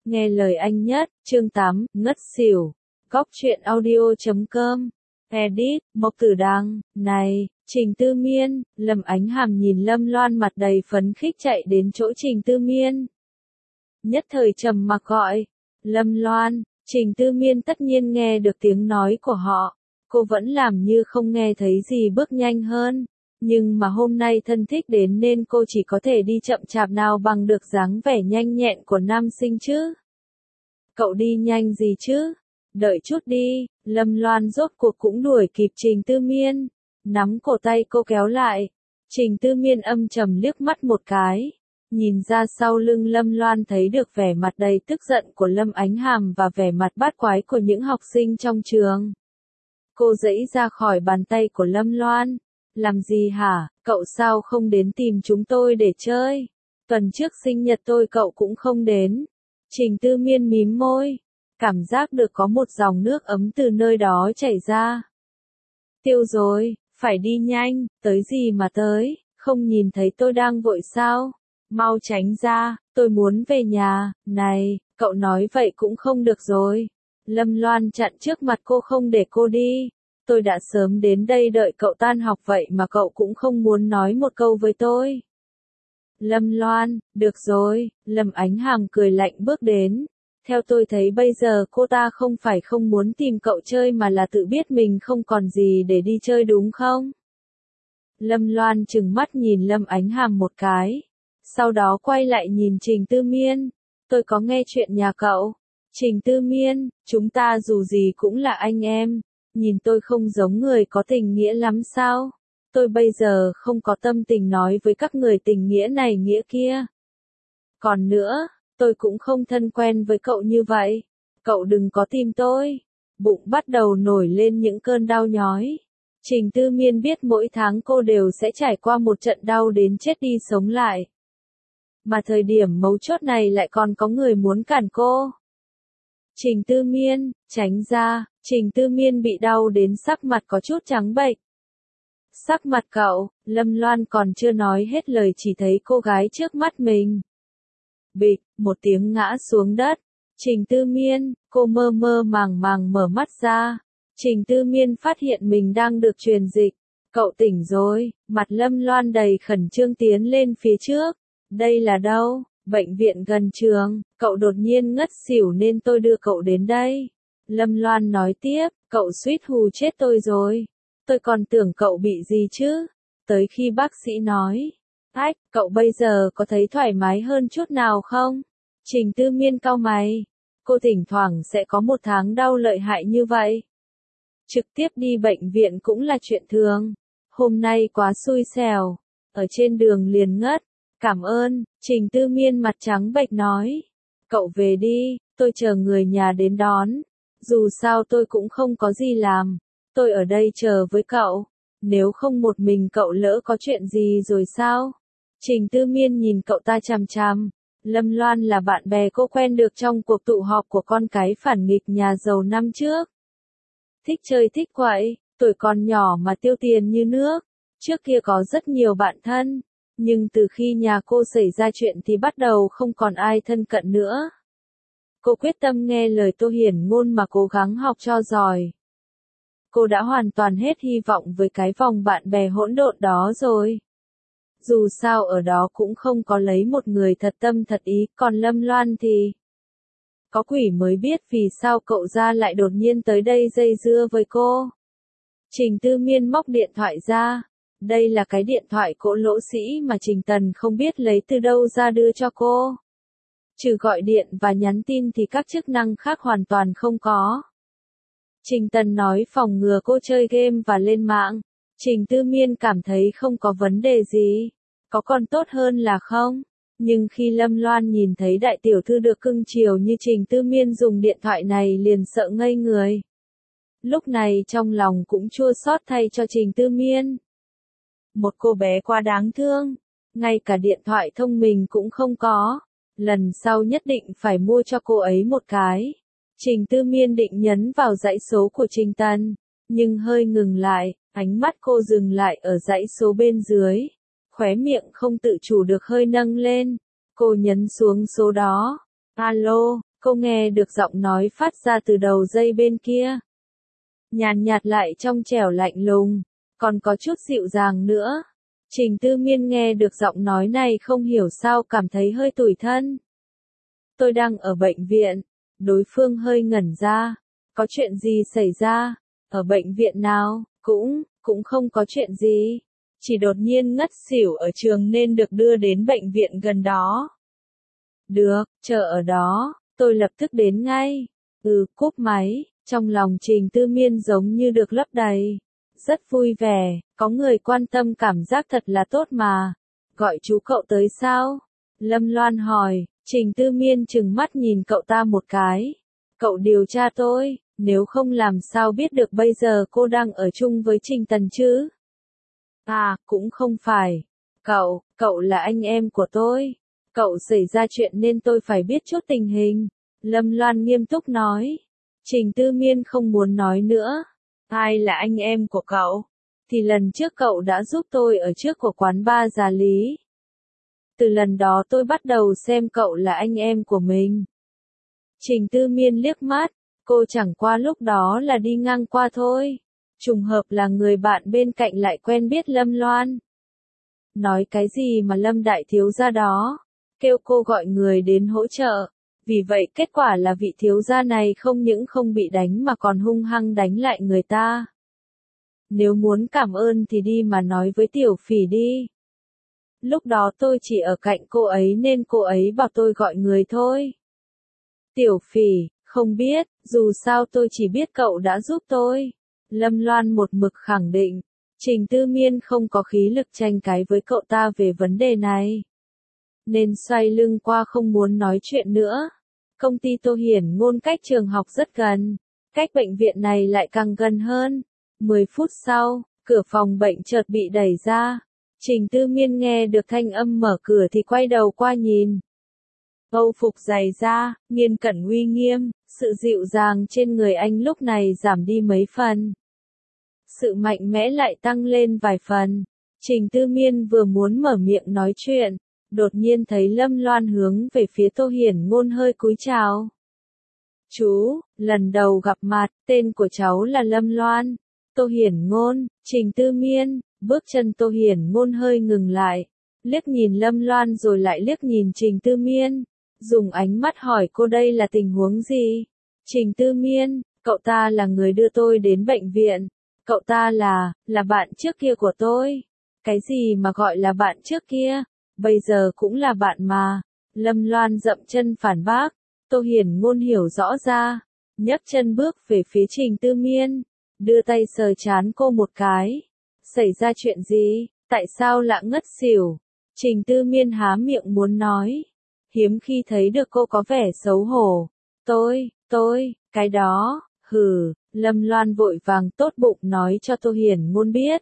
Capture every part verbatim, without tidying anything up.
Nghe lời anh nhất, chương tám, ngất xỉu. Góc truyện audio chấm com. Edit, Mộc Tử Đăng, này, Trình Tư Miên, Lâm Ánh Hàm nhìn Lâm Loan mặt đầy phấn khích chạy đến chỗ Trình Tư Miên. Nhất thời trầm mặc gọi, Lâm Loan, Trình Tư Miên tất nhiên nghe được tiếng nói của họ. Cô vẫn làm như không nghe thấy gì bước nhanh hơn. Nhưng mà hôm nay thân thích đến nên cô chỉ có thể đi chậm chạp nào bằng được dáng vẻ nhanh nhẹn của nam sinh chứ. Cậu đi nhanh gì chứ? Đợi chút đi, Lâm Loan rốt cuộc cũng đuổi kịp Trình Tư Miên. Nắm cổ tay cô kéo lại. Trình Tư Miên âm trầm liếc mắt một cái. Nhìn ra sau lưng Lâm Loan thấy được vẻ mặt đầy tức giận của Lâm Ánh Hàm và vẻ mặt bát quái của những học sinh trong trường. Cô giãy ra khỏi bàn tay của Lâm Loan. Làm gì hả, cậu sao không đến tìm chúng tôi để chơi? Tuần trước sinh nhật tôi cậu cũng không đến. Trình Tư Miên mím môi. Cảm giác được có một dòng nước ấm từ nơi đó chảy ra. Tiêu rồi, phải đi nhanh, tới gì mà tới, không nhìn thấy tôi đang vội sao? Mau tránh ra, tôi muốn về nhà, này, cậu nói vậy cũng không được rồi. Lâm Loan chặn trước mặt cô không để cô đi. Tôi đã sớm đến đây đợi cậu tan học vậy mà cậu cũng không muốn nói một câu với tôi. Lâm Loan, được rồi, Lâm Ánh Hàm cười lạnh bước đến. Theo tôi thấy bây giờ cô ta không phải không muốn tìm cậu chơi mà là tự biết mình không còn gì để đi chơi đúng không? Lâm Loan trừng mắt nhìn Lâm Ánh Hàm một cái. Sau đó quay lại nhìn Trình Tư Miên. Tôi có nghe chuyện nhà cậu. Trình Tư Miên, chúng ta dù gì cũng là anh em. Nhìn tôi không giống người có tình nghĩa lắm sao? Tôi bây giờ không có tâm tình nói với các người tình nghĩa này nghĩa kia. Còn nữa, tôi cũng không thân quen với cậu như vậy. Cậu đừng có tìm tôi. Bụng bắt đầu nổi lên những cơn đau nhói. Trình Tư Miên biết mỗi tháng cô đều sẽ trải qua một trận đau đến chết đi sống lại. Mà thời điểm mấu chốt này lại còn có người muốn cản cô. Trình Tư Miên, tránh ra. Trình Tư Miên bị đau đến sắc mặt có chút trắng bệch. Sắc mặt cậu, Lâm Loan còn chưa nói hết lời chỉ thấy cô gái trước mắt mình. Bịch, một tiếng ngã xuống đất. Trình Tư Miên, cô mơ mơ màng màng mở mắt ra. Trình Tư Miên phát hiện mình đang được truyền dịch. Cậu tỉnh rồi, mặt Lâm Loan đầy khẩn trương tiến lên phía trước. Đây là đâu? Bệnh viện gần trường, cậu đột nhiên ngất xỉu nên tôi đưa cậu đến đây. Lâm Loan nói tiếp, cậu suýt hù chết tôi rồi. Tôi còn tưởng cậu bị gì chứ? Tới khi bác sĩ nói, ách, cậu bây giờ có thấy thoải mái hơn chút nào không? Trình Tư Miên cau mày. Cô thỉnh thoảng sẽ có một tháng đau lợi hại như vậy. Trực tiếp đi bệnh viện cũng là chuyện thường. Hôm nay quá xui xẻo. Ở trên đường liền ngất. Cảm ơn, Trình Tư Miên mặt trắng bệch nói. Cậu về đi, tôi chờ người nhà đến đón. Dù sao tôi cũng không có gì làm. Tôi ở đây chờ với cậu. Nếu không một mình cậu lỡ có chuyện gì rồi sao? Trình Tư Miên nhìn cậu ta chằm chằm. Lâm Loan là bạn bè cô quen được trong cuộc tụ họp của con cái phản nghịch nhà giàu năm trước. Thích chơi thích quậy, tuổi còn nhỏ mà tiêu tiền như nước. Trước kia có rất nhiều bạn thân. Nhưng từ khi nhà cô xảy ra chuyện thì bắt đầu không còn ai thân cận nữa. Cô quyết tâm nghe lời Tô Hiển Ngôn mà cố gắng học cho giỏi. Cô đã hoàn toàn hết hy vọng với cái vòng bạn bè hỗn độn đó rồi. Dù sao ở đó cũng không có lấy một người thật tâm thật ý, còn Lâm Loan thì... Có quỷ mới biết vì sao cậu ra lại đột nhiên tới đây dây dưa với cô. Trình Tư Miên móc điện thoại ra. Đây là cái điện thoại cỗ lỗ sĩ mà Trình Tần không biết lấy từ đâu ra đưa cho cô. Trừ gọi điện và nhắn tin thì các chức năng khác hoàn toàn không có. Trình Tần nói phòng ngừa cô chơi game và lên mạng. Trình Tư Miên cảm thấy không có vấn đề gì. Có còn tốt hơn là không? Nhưng khi Lâm Loan nhìn thấy đại tiểu thư được cưng chiều như Trình Tư Miên dùng điện thoại này liền sợ ngây người. Lúc này trong lòng cũng chua xót thay cho Trình Tư Miên. Một cô bé quá đáng thương. Ngay cả điện thoại thông minh cũng không có. Lần sau nhất định phải mua cho cô ấy một cái. Trình Tư Miên định nhấn vào dãy số của Trình Tần. Nhưng hơi ngừng lại, ánh mắt cô dừng lại ở dãy số bên dưới. Khóe miệng không tự chủ được hơi nâng lên. Cô nhấn xuống số đó. Alo, Cô nghe được giọng nói phát ra từ đầu dây bên kia. Nhàn nhạt lại trong trẻo lạnh lùng, còn có chút dịu dàng nữa. Trình Tư Miên nghe được giọng nói này không hiểu sao cảm thấy hơi tủi thân. Tôi đang ở bệnh viện. Đối phương hơi ngẩn ra. Có chuyện gì xảy ra? Ở bệnh viện nào? Cũng, cũng không có chuyện gì. Chỉ đột nhiên ngất xỉu ở trường nên được đưa đến bệnh viện gần đó. Được, chờ ở đó, tôi lập tức đến ngay. Ừ, cúp máy, trong lòng Trình Tư Miên giống như được lấp đầy. Rất vui vẻ, có người quan tâm cảm giác thật là tốt mà. Gọi chú cậu tới sao? Lâm Loan hỏi, Trình Tư Miên trừng mắt nhìn cậu ta một cái. Cậu điều tra tôi, nếu không làm sao biết được bây giờ cô đang ở chung với Trình Tần chứ? À, cũng không phải. Cậu, cậu là anh em của tôi. Cậu xảy ra chuyện nên tôi phải biết chút tình hình. Lâm Loan nghiêm túc nói. Trình Tư Miên không muốn nói nữa. Ai là anh em của cậu? Thì lần trước cậu đã giúp tôi ở trước của quán bar Già Lý. Từ lần đó tôi bắt đầu xem cậu là anh em của mình. Trình Tư Miên liếc mắt. Cô chẳng qua lúc đó là đi ngang qua thôi. Trùng hợp là người bạn bên cạnh lại quen biết Lâm Loan. Nói cái gì mà Lâm đại thiếu gia đó, kêu cô gọi người đến hỗ trợ. Vì vậy kết quả là vị thiếu gia này không những không bị đánh mà còn hung hăng đánh lại người ta. Nếu muốn cảm ơn thì đi mà nói với Tiểu Phỉ đi. Lúc đó tôi chỉ ở cạnh cô ấy nên cô ấy bảo tôi gọi người thôi. Tiểu Phỉ, không biết, dù sao tôi chỉ biết cậu đã giúp tôi. Lâm Loan một mực khẳng định. Trình Tư Miên không có khí lực tranh cãi với cậu ta về vấn đề này. Nên xoay lưng qua không muốn nói chuyện nữa. Công ty Tô Hiển Ngôn cách trường học rất gần. Cách bệnh viện này lại càng gần hơn. Mười phút sau, cửa phòng bệnh chợt bị đẩy ra. Trình Tư Miên nghe được thanh âm mở cửa thì quay đầu qua nhìn. Âu phục dày da, nghiên cẩn uy nghiêm, sự dịu dàng trên người anh lúc này giảm đi mấy phần. Sự mạnh mẽ lại tăng lên vài phần. Trình Tư Miên vừa muốn mở miệng nói chuyện, đột nhiên thấy Lâm Loan hướng về phía Tô Hiển Ngôn hơi cúi chào. Chú, lần đầu gặp mặt, tên của cháu là Lâm Loan. Tô Hiển Ngôn, Trình Tư Miên, bước chân Tô Hiển Ngôn hơi ngừng lại, liếc nhìn Lâm Loan rồi lại liếc nhìn Trình Tư Miên, dùng ánh mắt hỏi cô đây là tình huống gì. Trình Tư Miên, cậu ta là người đưa tôi đến bệnh viện. Cậu ta là, là bạn trước kia của tôi. Cái gì mà gọi là bạn trước kia? Bây giờ cũng là bạn mà. Lâm Loan dậm chân phản bác. Tô Hiển Ngôn hiểu rõ ra. Nhấc chân bước về phía Trình Tư Miên. Đưa tay sờ trán cô một cái. Xảy ra chuyện gì? Tại sao lại ngất xỉu? Trình Tư Miên há miệng muốn nói. Hiếm khi thấy được cô có vẻ xấu hổ. Tôi, tôi, cái đó, hừ. Lâm Loan vội vàng tốt bụng nói cho Tô Hiển Ngôn biết.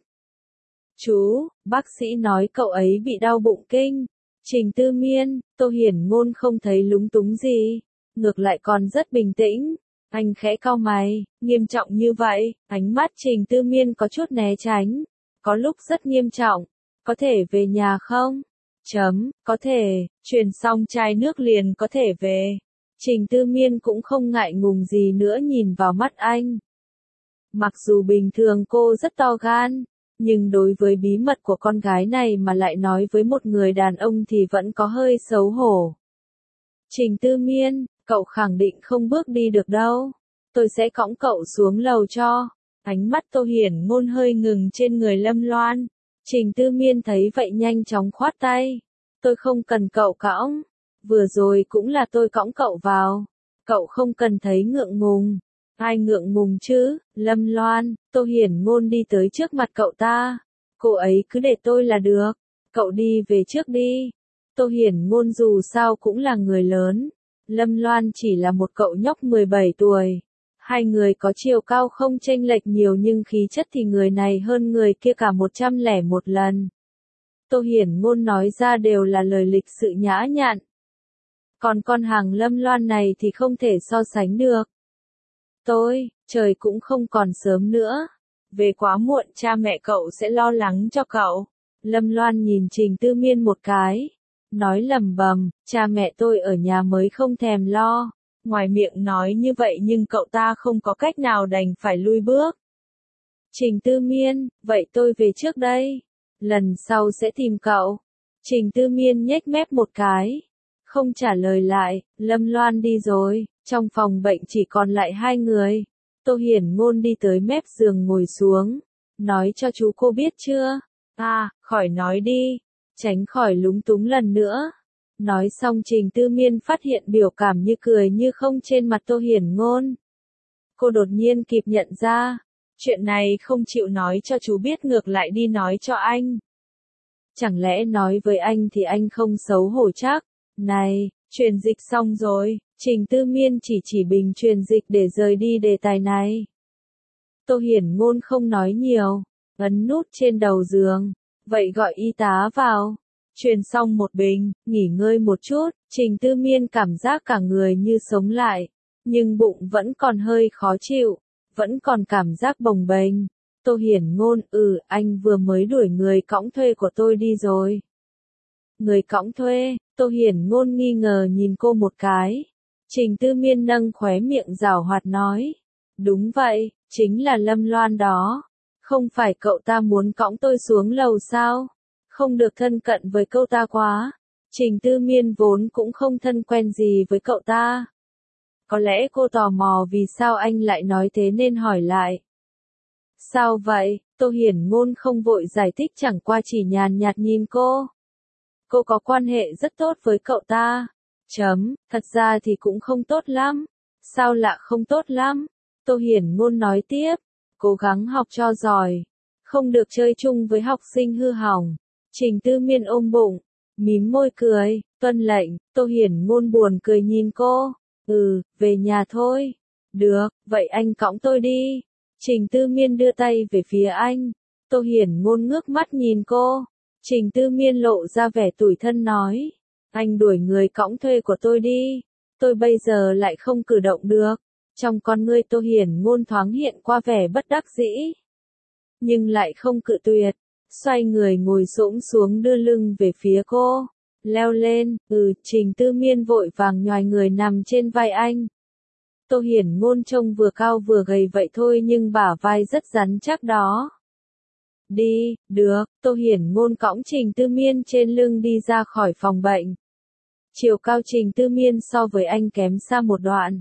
Chú, bác sĩ nói cậu ấy bị đau bụng kinh. Trình Tư Miên, Tô Hiển Ngôn không thấy lúng túng gì. Ngược lại còn rất bình tĩnh. Anh khẽ cau mày, nghiêm trọng như vậy, ánh mắt Trình Tư Miên có chút né tránh. Có lúc rất nghiêm trọng. Có thể về nhà không? Chấm, có thể, truyền xong chai nước liền có thể về. Trình Tư Miên cũng không ngại ngùng gì nữa nhìn vào mắt anh. Mặc dù bình thường cô rất to gan, nhưng đối với bí mật của con gái này mà lại nói với một người đàn ông thì vẫn có hơi xấu hổ. Trình Tư Miên, cậu khẳng định không bước đi được đâu. Tôi sẽ cõng cậu xuống lầu cho. Ánh mắt Tô Hiển Ngôn hơi ngừng trên người Lâm Loan. Trình Tư Miên thấy vậy nhanh chóng khoát tay. Tôi không cần cậu cõng. Vừa rồi cũng là tôi cõng cậu vào. Cậu không cần thấy ngượng ngùng. Ai ngượng ngùng chứ? Lâm Loan, Tô Hiển Ngôn đi tới trước mặt cậu ta. Cô ấy cứ để tôi là được. Cậu đi về trước đi. Tô Hiển Ngôn dù sao cũng là người lớn. Lâm Loan chỉ là một cậu nhóc mười bảy tuổi. Hai người có chiều cao không chênh lệch nhiều nhưng khí chất thì người này hơn người kia cả một trăm lẻ một lần. Tô Hiển Ngôn nói ra đều là lời lịch sự nhã nhặn. Còn con hàng Lâm Loan này thì không thể so sánh được. Tôi, trời cũng không còn sớm nữa. Về quá muộn cha mẹ cậu sẽ lo lắng cho cậu. Lâm Loan nhìn Trình Tư Miên một cái. Nói lầm bầm, cha mẹ tôi ở nhà mới không thèm lo. Ngoài miệng nói như vậy nhưng cậu ta không có cách nào đành phải lui bước. Trình Tư Miên, vậy tôi về trước đây. Lần sau sẽ tìm cậu. Trình Tư Miên nhếch mép một cái. Không trả lời lại, Lâm Loan đi rồi, trong phòng bệnh chỉ còn lại hai người. Tô Hiển Ngôn đi tới mép giường ngồi xuống. Nói cho chú cô biết chưa? À, khỏi nói đi. Tránh khỏi lúng túng lần nữa. Nói xong Trình Tư Miên phát hiện biểu cảm như cười như không trên mặt Tô Hiển Ngôn. Cô đột nhiên kịp nhận ra. Chuyện này không chịu nói cho chú biết ngược lại đi nói cho anh. Chẳng lẽ nói với anh thì anh không xấu hổ chắc? Này, truyền dịch xong rồi, Trình Tư Miên chỉ chỉ bình truyền dịch để rời đi đề tài này. Tô Hiển Ngôn không nói nhiều, ấn nút trên đầu giường, vậy gọi y tá vào. Truyền xong một bình, nghỉ ngơi một chút, Trình Tư Miên cảm giác cả người như sống lại, nhưng bụng vẫn còn hơi khó chịu, vẫn còn cảm giác bồng bềnh. Tô Hiển Ngôn, ừ, anh vừa mới đuổi người cõng thuê của tôi đi rồi. Người cõng thuê, Tô Hiển Ngôn nghi ngờ nhìn cô một cái. Trình Tư Miên nâng khóe miệng giảo hoạt nói. Đúng vậy, chính là Lâm Loan đó. Không phải cậu ta muốn cõng tôi xuống lầu sao? Không được thân cận với cậu ta quá. Trình Tư Miên vốn cũng không thân quen gì với cậu ta. Có lẽ cô tò mò vì sao anh lại nói thế nên hỏi lại. Sao vậy? Tô Hiển Ngôn không vội giải thích, chẳng qua chỉ nhàn nhạt nhìn cô. Cô có quan hệ rất tốt với cậu ta. Chấm, thật ra thì cũng không tốt lắm. Sao lạ không tốt lắm? Tô Hiển Ngôn nói tiếp. Cố gắng học cho giỏi. Không được chơi chung với học sinh hư hỏng. Trình Tư Miên ôm bụng. Mím môi cười. Tuân lệnh. Tô Hiển Ngôn buồn cười nhìn cô. Ừ, về nhà thôi. Được, vậy anh cõng tôi đi. Trình Tư Miên đưa tay về phía anh. Tô Hiển Ngôn ngước mắt nhìn cô. Trình Tư Miên lộ ra vẻ tủi thân nói. Anh đuổi người cõng thuê của tôi đi. Tôi bây giờ lại không cử động được. Trong con ngươi Tô Hiển Ngôn thoáng hiện qua vẻ bất đắc dĩ. Nhưng lại không cự tuyệt. Xoay người ngồi xổm xuống đưa lưng về phía cô. Leo lên, ừ, Trình Tư Miên vội vàng nhoài người nằm trên vai anh. Tô Hiển Ngôn trông vừa cao vừa gầy vậy thôi nhưng bả vai rất rắn chắc đó. Đi, được, Tô Hiển Ngôn cõng Trình Tư Miên trên lưng đi ra khỏi phòng bệnh. Chiều cao Trình Tư Miên so với anh kém xa một đoạn.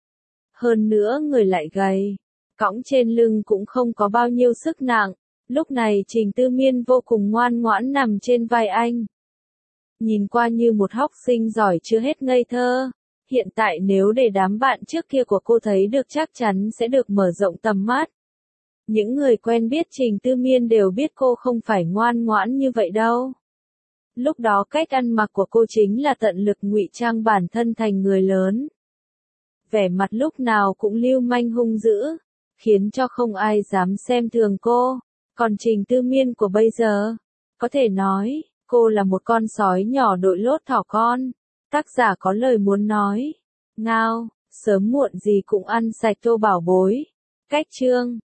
Hơn nữa người lại gầy, cõng trên lưng cũng không có bao nhiêu sức nặng. Lúc này Trình Tư Miên vô cùng ngoan ngoãn nằm trên vai anh. Nhìn qua như một học sinh giỏi chưa hết ngây thơ. Hiện tại nếu để đám bạn trước kia của cô thấy được chắc chắn sẽ được mở rộng tầm mắt. Những người quen biết Trình Tư Miên đều biết cô không phải ngoan ngoãn như vậy đâu. Lúc đó cách ăn mặc của cô chính là tận lực ngụy trang bản thân thành người lớn. Vẻ mặt lúc nào cũng lưu manh hung dữ, khiến cho không ai dám xem thường cô. Còn Trình Tư Miên của bây giờ, có thể nói, cô là một con sói nhỏ đội lốt thỏ con. Tác giả có lời muốn nói. Ngao, sớm muộn gì cũng ăn sạch Tô Bảo Bối. Cách chương